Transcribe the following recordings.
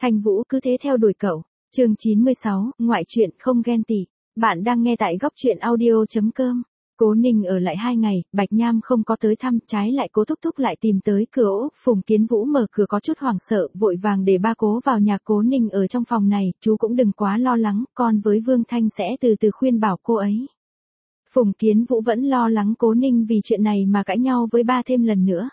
Thanh Vũ cứ thế theo đuổi cậu. Chương 96, ngoại truyện không ghen tị. Bạn đang nghe tại góc truyện audio.com. Cố Ninh ở lại 2 ngày, Bạch Nham không có tới thăm, trái lại Cố Thúc Thúc lại tìm tới cửa ốc. Phùng Kiến Vũ mở cửa có chút hoảng sợ, vội vàng để ba Cố vào nhà. Cố Ninh ở trong phòng này, chú cũng đừng quá lo lắng, con với Vương Thanh sẽ từ từ khuyên bảo cô ấy. Phùng Kiến Vũ vẫn lo lắng Cố Ninh vì chuyện này mà cãi nhau với ba thêm lần nữa.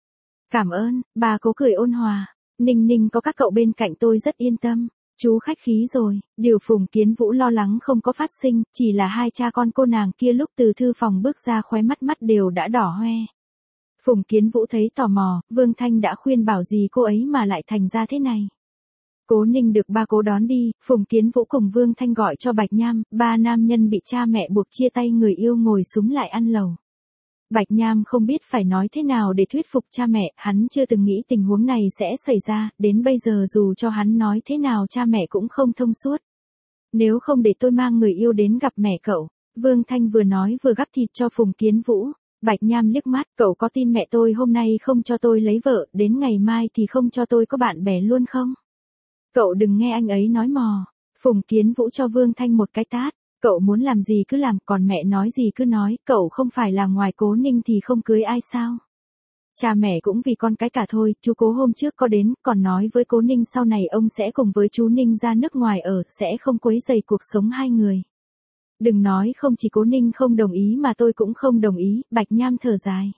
Cảm ơn, bà Cố cười ôn hòa. Ninh Ninh có các cậu bên cạnh tôi rất yên tâm. Chú khách khí rồi, điều Phùng Kiến Vũ lo lắng không có phát sinh, chỉ là hai cha con cô nàng kia lúc từ thư phòng bước ra khóe mắt đều đã đỏ hoe. Phùng Kiến Vũ thấy tò mò, Vương Thanh đã khuyên bảo gì cô ấy mà lại thành ra thế này. Cố Ninh được ba Cố đón đi, Phùng Kiến Vũ cùng Vương Thanh gọi cho Bạch Nham, ba nam nhân bị cha mẹ buộc chia tay người yêu ngồi súng lại ăn lẩu. Bạch Nham không biết phải nói thế nào để thuyết phục cha mẹ, hắn chưa từng nghĩ tình huống này sẽ xảy ra, đến bây giờ dù cho hắn nói thế nào cha mẹ cũng không thông suốt. Nếu không để tôi mang người yêu đến gặp mẹ cậu, Vương Thanh vừa nói vừa gắp thịt cho Phùng Kiến Vũ. Bạch Nham liếc mắt, cậu có tin mẹ tôi hôm nay không cho tôi lấy vợ, đến ngày mai thì không cho tôi có bạn bè luôn không? Cậu đừng nghe anh ấy nói mò. Phùng Kiến Vũ cho Vương Thanh một cái tát. Cậu muốn làm gì cứ làm, còn mẹ nói gì cứ nói, cậu không phải là ngoài Cố Ninh thì không cưới ai sao? Cha mẹ cũng vì con cái cả thôi, chú Cố hôm trước có đến, còn nói với Cố Ninh sau này ông sẽ cùng với chú Ninh ra nước ngoài ở, sẽ không quấy rầy cuộc sống hai người. Đừng nói không chỉ Cố Ninh không đồng ý mà tôi cũng không đồng ý, Bạch Nham thở dài.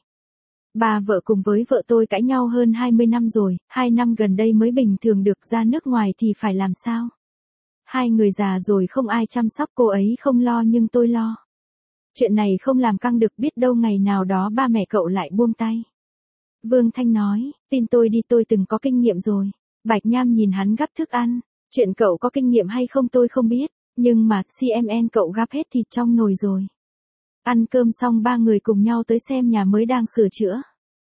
Bà vợ cùng với vợ tôi cãi nhau hơn 20 năm rồi, 2 năm gần đây mới bình thường được ra nước ngoài thì phải làm sao? Hai người già rồi không ai chăm sóc cô ấy không lo nhưng tôi lo. Chuyện này không làm căng được biết đâu ngày nào đó ba mẹ cậu lại buông tay. Vương Thanh nói, tin tôi đi tôi từng có kinh nghiệm rồi. Bạch Nham nhìn hắn gắp thức ăn. Chuyện cậu có kinh nghiệm hay không tôi không biết, nhưng mà CMN cậu gắp hết thịt trong nồi rồi. Ăn cơm xong ba người cùng nhau tới xem nhà mới đang sửa chữa.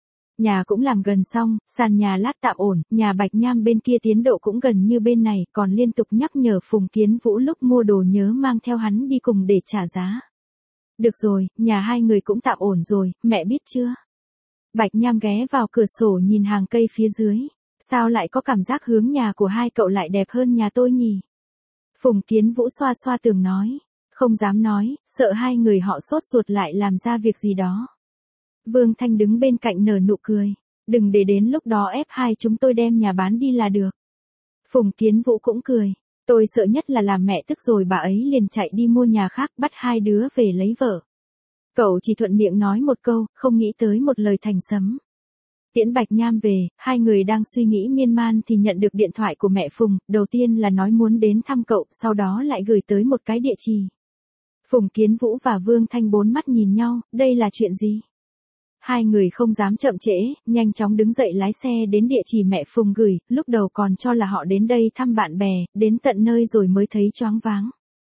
Nhà cũng làm gần xong, sàn nhà lát tạm ổn, nhà Bạch Nham bên kia tiến độ cũng gần như bên này, còn liên tục nhắc nhở Phùng Kiến Vũ lúc mua đồ nhớ mang theo hắn đi cùng để trả giá. Được rồi, nhà hai người cũng tạm ổn rồi, mẹ biết chưa? Bạch Nham ghé vào cửa sổ nhìn hàng cây phía dưới. Sao lại có cảm giác hướng nhà của hai cậu lại đẹp hơn nhà tôi nhỉ? Phùng Kiến Vũ xoa xoa tường nói. Không dám nói, sợ hai người họ sốt ruột lại làm ra việc gì đó. Vương Thanh đứng bên cạnh nở nụ cười. Đừng để đến lúc đó ép hai chúng tôi đem nhà bán đi là được. Phùng Kiến Vũ cũng cười. Tôi sợ nhất là làm mẹ tức rồi bà ấy liền chạy đi mua nhà khác bắt hai đứa về lấy vợ. Cậu chỉ thuận miệng nói một câu, không nghĩ tới một lời thành sấm. Tiễn Bạch Nham về, hai người đang suy nghĩ miên man thì nhận được điện thoại của mẹ Phùng, đầu tiên là nói muốn đến thăm cậu, sau đó lại gửi tới một cái địa chỉ. Phùng Kiến Vũ và Vương Thanh bốn mắt nhìn nhau, đây là chuyện gì? Hai người không dám chậm trễ, nhanh chóng đứng dậy lái xe đến địa chỉ mẹ Phùng gửi, lúc đầu còn cho là họ đến đây thăm bạn bè, đến tận nơi rồi mới thấy choáng váng.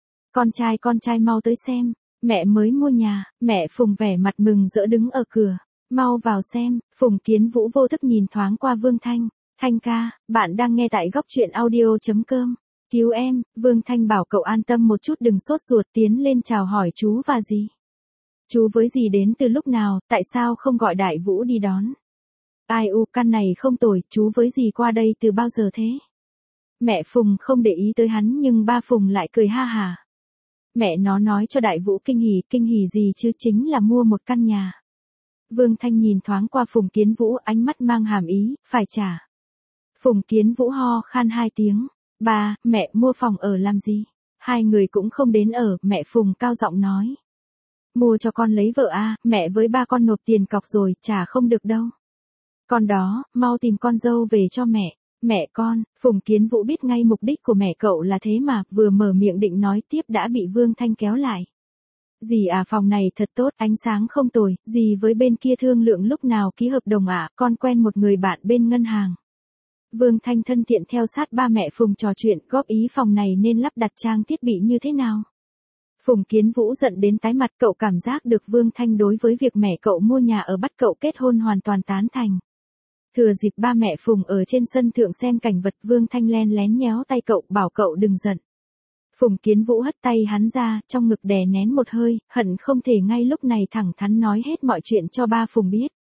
Con trai mau tới xem, mẹ mới mua nhà, mẹ Phùng vẻ mặt mừng rỡ đứng ở cửa, mau vào xem. Phùng Kiến Vũ vô thức nhìn thoáng qua Vương Thanh, Thanh ca, bạn đang nghe tại góc truyện audio.com. Cứu em, Vương Thanh bảo cậu an tâm một chút đừng sốt ruột tiến lên chào hỏi chú và dì. Chú với dì đến từ lúc nào, tại sao không gọi Đại Vũ đi đón? Ai u, căn này không tồi, chú với dì qua đây từ bao giờ thế? Mẹ Phùng không để ý tới hắn nhưng ba Phùng lại cười ha hả. Mẹ nó nói cho Đại Vũ kinh hỉ gì chứ chính là mua một căn nhà. Vương Thanh nhìn thoáng qua Phùng Kiến Vũ ánh mắt mang hàm ý, phải trả. Phùng Kiến Vũ ho khan 2 tiếng. Ba, mẹ mua phòng ở làm gì? Hai người cũng không đến ở, mẹ Phùng cao giọng nói. Mua cho con lấy vợ à, mẹ với ba con nộp tiền cọc rồi, trả không được đâu. Con đó, mau tìm con dâu về cho mẹ. Mẹ con, Phùng Kiến Vũ biết ngay mục đích của mẹ cậu là thế mà, vừa mở miệng định nói tiếp đã bị Vương Thanh kéo lại. Dì à phòng này thật tốt, ánh sáng không tồi, dì với bên kia thương lượng lúc nào ký hợp đồng à, con quen một người bạn bên ngân hàng. Vương Thanh thân thiện theo sát ba mẹ Phùng trò chuyện góp ý phòng này nên lắp đặt trang thiết bị như thế nào. Phùng Kiến Vũ giận đến tái mặt cậu cảm giác được Vương Thanh đối với việc mẹ cậu mua nhà ở bắt cậu kết hôn hoàn toàn tán thành. Thừa dịp ba mẹ Phùng ở trên sân thượng xem cảnh vật Vương Thanh len lén nhéo tay cậu bảo cậu đừng giận. Phùng Kiến Vũ hất tay hắn ra trong ngực đè nén một hơi, hận không thể ngay lúc này thẳng thắn nói hết mọi chuyện cho ba Phùng biết.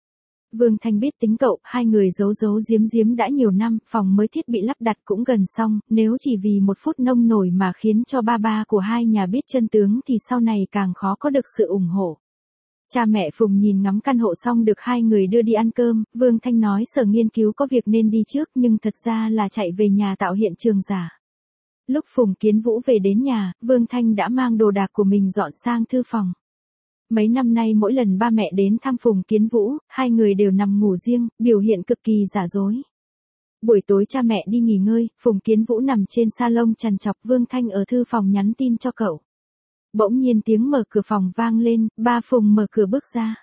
Vương Thanh biết tính cậu, hai người giấu giấu giếm giếm đã nhiều năm, phòng mới thiết bị lắp đặt cũng gần xong, nếu chỉ vì một phút nông nổi mà khiến cho ba ba của hai nhà biết chân tướng thì sau này càng khó có được sự ủng hộ. Cha mẹ Phùng nhìn ngắm căn hộ xong được hai người đưa đi ăn cơm, Vương Thanh nói sở nghiên cứu có việc nên đi trước nhưng thật ra là chạy về nhà tạo hiện trường giả. Lúc Phùng Kiến Vũ về đến nhà, Vương Thanh đã mang đồ đạc của mình dọn sang thư phòng. Mấy năm nay mỗi lần ba mẹ đến thăm Phùng Kiến Vũ, hai người đều nằm ngủ riêng, biểu hiện cực kỳ giả dối. Buổi tối cha mẹ đi nghỉ ngơi, Phùng Kiến Vũ nằm trên salon trằn trọc, Vương Thanh ở thư phòng nhắn tin cho cậu. Bỗng nhiên tiếng mở cửa phòng vang lên, ba Phùng mở cửa bước ra.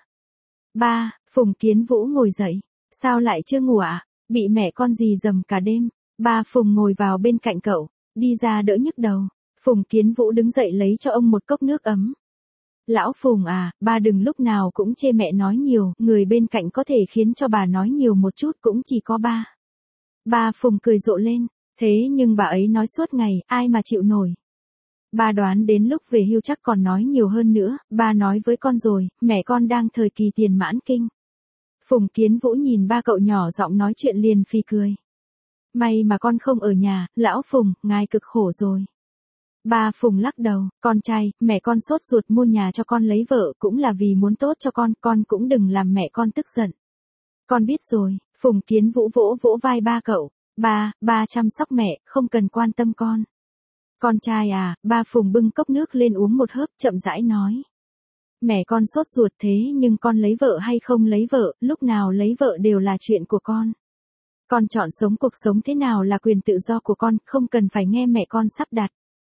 Ba, Phùng Kiến Vũ ngồi dậy. Sao lại chưa ngủ ạ? Bị mẹ con gì dầm cả đêm. Ba Phùng ngồi vào bên cạnh cậu, đi ra đỡ nhức đầu. Phùng Kiến Vũ đứng dậy lấy cho ông một cốc nước ấm. Lão Phùng à, ba đừng lúc nào cũng chê mẹ nói nhiều, người bên cạnh có thể khiến cho bà nói nhiều một chút cũng chỉ có ba. Ba Phùng cười rộ lên, thế nhưng bà ấy nói suốt ngày, ai mà chịu nổi. Ba đoán đến lúc về hưu chắc còn nói nhiều hơn nữa, ba nói với con rồi, mẹ con đang thời kỳ tiền mãn kinh. Phùng Kiến Vũ nhìn ba cậu nhỏ giọng nói chuyện liền phì cười. May mà con không ở nhà, lão Phùng, ngài cực khổ rồi. Ba Phùng lắc đầu, con trai, mẹ con sốt ruột mua nhà cho con lấy vợ cũng là vì muốn tốt cho con cũng đừng làm mẹ con tức giận. Con biết rồi, Phùng Kiến Vũ vỗ vỗ vai ba cậu, ba chăm sóc mẹ, không cần quan tâm con. Con trai à, ba Phùng bưng cốc nước lên uống một hớp chậm rãi nói. Mẹ con sốt ruột thế nhưng con lấy vợ hay không lấy vợ, lúc nào lấy vợ đều là chuyện của con. Con chọn sống cuộc sống thế nào là quyền tự do của con, không cần phải nghe mẹ con sắp đặt.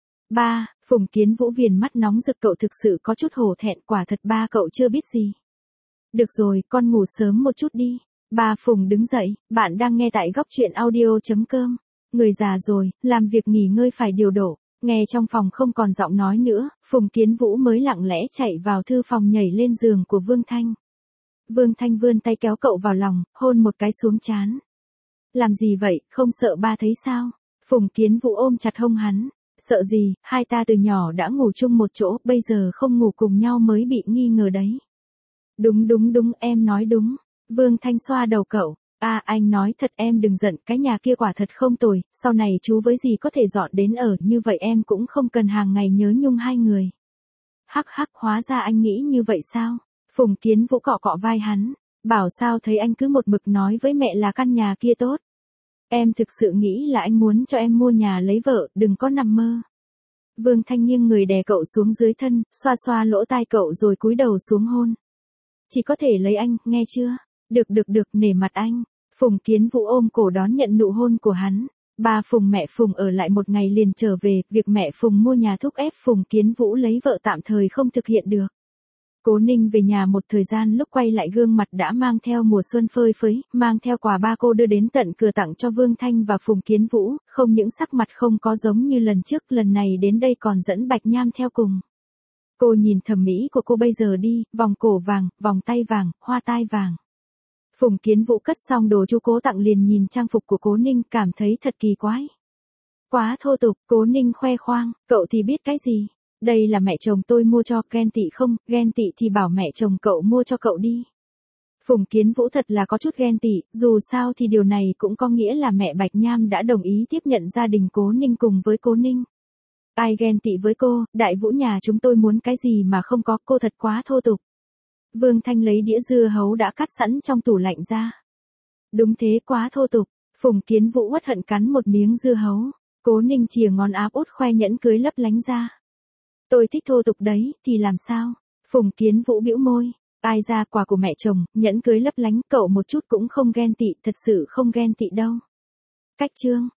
Ba, Phùng Kiến Vũ viền mắt nóng rực, cậu thực sự có chút hổ thẹn, quả thật ba cậu chưa biết gì. Được rồi, con ngủ sớm một chút đi. Ba Phùng đứng dậy, bạn đang nghe tại góc truyện audio.com. Người già rồi, làm việc nghỉ ngơi phải điều độ. Nghe trong phòng không còn giọng nói nữa, Phùng Kiến Vũ mới lặng lẽ chạy vào thư phòng nhảy lên giường của Vương Thanh. Vương Thanh vươn tay kéo cậu vào lòng, hôn một cái xuống trán. Làm gì vậy, không sợ ba thấy sao? Phùng Kiến Vũ ôm chặt hông hắn. Sợ gì, hai ta từ nhỏ đã ngủ chung một chỗ, bây giờ không ngủ cùng nhau mới bị nghi ngờ đấy. Đúng, em nói đúng. Vương Thanh xoa đầu cậu. Anh nói thật, em đừng giận, cái nhà kia quả thật không tồi, sau này chú với dì có thể dọn đến ở, như vậy em cũng không cần hàng ngày nhớ nhung hai người. Hắc, hóa ra anh nghĩ như vậy sao? Phùng Kiến Vũ cọ cọ vai hắn. Bảo sao thấy anh cứ một mực nói với mẹ là căn nhà kia tốt. Em thực sự nghĩ là anh muốn cho em mua nhà lấy vợ, đừng có nằm mơ. Vương Thanh nghiêng người đè cậu xuống dưới thân, xoa xoa lỗ tai cậu rồi cúi đầu xuống hôn. Chỉ có thể lấy anh, nghe chưa? Được, nể mặt anh. Phùng Kiến Vũ ôm cổ đón nhận nụ hôn của hắn. Ba Phùng mẹ Phùng ở lại một ngày liền trở về, việc mẹ Phùng mua nhà thúc ép Phùng Kiến Vũ lấy vợ tạm thời không thực hiện được. Cố Ninh về nhà một thời gian, lúc quay lại gương mặt đã mang theo mùa xuân phơi phới, mang theo quà ba cô đưa đến tận cửa tặng cho Vương Thanh và Phùng Kiến Vũ, không những sắc mặt không có giống như lần trước, lần này đến đây còn dẫn Bạch Nham theo cùng. Cô nhìn thẩm mỹ của cô bây giờ đi, vòng cổ vàng, vòng tay vàng, hoa tai vàng. Phùng Kiến Vũ cất xong đồ chú Cố tặng liền nhìn trang phục của Cố Ninh, cảm thấy thật kỳ quái. Quá thô tục, Cố Ninh khoe khoang, cậu thì biết cái gì? Đây là mẹ chồng tôi mua cho, ghen tị không, ghen tị thì bảo mẹ chồng cậu mua cho cậu đi. Phùng Kiến Vũ thật là có chút ghen tị, dù sao thì điều này cũng có nghĩa là mẹ Bạch Nham đã đồng ý tiếp nhận gia đình Cố Ninh cùng với Cố Ninh. Ai ghen tị với cô, Đại Vũ nhà chúng tôi muốn cái gì mà không có, cô thật quá thô tục. Vương Thanh lấy đĩa dưa hấu đã cắt sẵn trong tủ lạnh ra. Đúng thế, quá thô tục. Phùng Kiến Vũ uất hận cắn một miếng dưa hấu. Cố Ninh chìa ngón áp út khoe nhẫn cưới lấp lánh ra. Tôi thích thô tục đấy, thì làm sao? Phùng Kiến Vũ bĩu môi. Ai ra quà của mẹ chồng, nhẫn cưới lấp lánh, cậu một chút cũng không ghen tị, thật sự không ghen tị đâu. Cách chương.